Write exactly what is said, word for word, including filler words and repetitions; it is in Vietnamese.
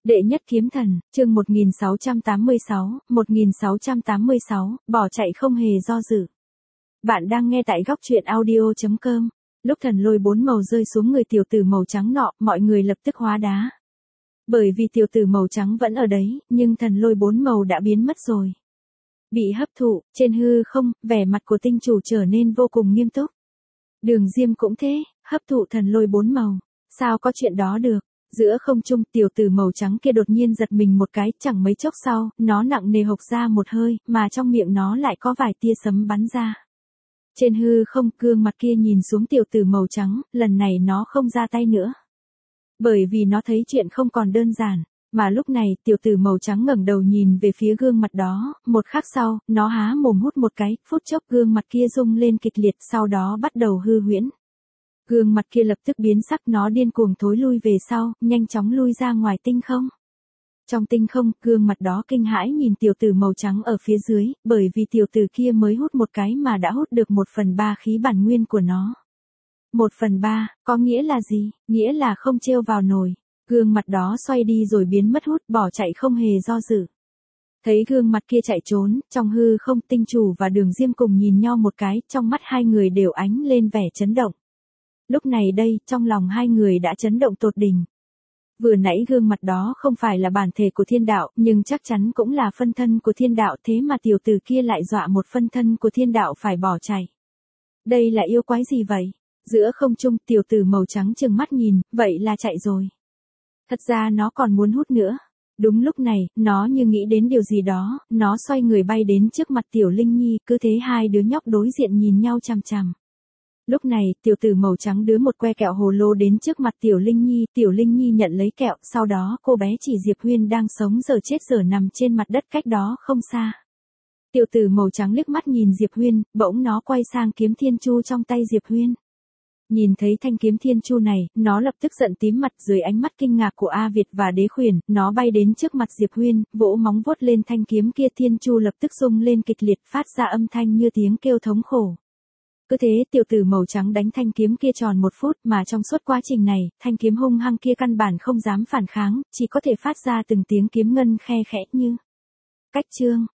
Đệ nhất kiếm thần, chương một nghìn sáu trăm tám mươi sáu, một nghìn sáu trăm tám mươi sáu, bỏ chạy không hề do dự. Bạn đang nghe tại góc truyện audio chấm com. Lúc thần lôi bốn màu rơi xuống người tiểu tử màu trắng nọ, mọi người lập tức hóa đá. Bởi vì tiểu tử màu trắng vẫn ở đấy, nhưng thần lôi bốn màu đã biến mất rồi. Bị hấp thụ, trên hư không, vẻ mặt của tinh chủ trở nên vô cùng nghiêm túc. Đường Diêm cũng thế, hấp thụ thần lôi bốn màu. Sao có chuyện đó được? Giữa không trung, tiểu tử màu trắng kia đột nhiên giật mình một cái, chẳng mấy chốc sau, nó nặng nề hộc ra một hơi, mà trong miệng nó lại có vài tia sấm bắn ra. Trên hư không, gương mặt kia nhìn xuống tiểu tử màu trắng, lần này nó không ra tay nữa. Bởi vì nó thấy chuyện không còn đơn giản, mà lúc này, tiểu tử màu trắng ngẩng đầu nhìn về phía gương mặt đó, một khắc sau, nó há mồm hút một cái, phút chốc gương mặt kia rung lên kịch liệt, sau đó bắt đầu hư huyễn. Gương mặt kia lập tức biến sắc, nó điên cuồng thối lui về sau, nhanh chóng lui ra ngoài tinh không. Trong tinh không, gương mặt đó kinh hãi nhìn tiểu tử màu trắng ở phía dưới, bởi vì tiểu tử kia mới hút một cái mà đã hút được một phần ba khí bản nguyên của nó. Một phần ba, có nghĩa là gì? Nghĩa là không trêu vào nổi. Gương mặt đó xoay đi rồi biến mất hút, bỏ chạy không hề do dự. Thấy gương mặt kia chạy trốn, trong hư không, tinh chủ và Đường Diêm cùng nhìn nhau một cái, trong mắt hai người đều ánh lên vẻ chấn động. Lúc này đây, trong lòng hai người đã chấn động tột đỉnh. Vừa nãy gương mặt đó không phải là bản thể của thiên đạo, nhưng chắc chắn cũng là phân thân của thiên đạo, thế mà tiểu tử kia lại dọa một phân thân của thiên đạo phải bỏ chạy. Đây là yêu quái gì vậy? Giữa không trung, tiểu tử màu trắng trừng mắt nhìn, vậy là chạy rồi. Thật ra nó còn muốn hút nữa. Đúng lúc này, nó như nghĩ đến điều gì đó, nó xoay người bay đến trước mặt Tiểu Linh Nhi, cứ thế hai đứa nhóc đối diện nhìn nhau chằm chằm. Lúc này, tiểu tử màu trắng đưa một que kẹo hồ lô đến trước mặt Tiểu Linh Nhi, Tiểu Linh Nhi nhận lấy kẹo, sau đó cô bé chỉ Diệp Huyên đang sống giờ chết giờ nằm trên mặt đất cách đó không xa. Tiểu tử màu trắng liếc mắt nhìn Diệp Huyên, bỗng nó quay sang kiếm thiên chu trong tay Diệp Huyên. Nhìn thấy thanh kiếm thiên chu này, nó lập tức giận tím mặt, dưới ánh mắt kinh ngạc của A Việt và Đế Khuyển, nó bay đến trước mặt Diệp Huyên, vỗ móng vuốt lên thanh kiếm kia, thiên chu lập tức rung lên kịch liệt, phát ra âm thanh như tiếng kêu thống khổ. Cứ thế, tiểu tử màu trắng đánh thanh kiếm kia tròn một phút, mà trong suốt quá trình này, thanh kiếm hung hăng kia căn bản không dám phản kháng, chỉ có thể phát ra từng tiếng kiếm ngân khe khẽ như cách chương.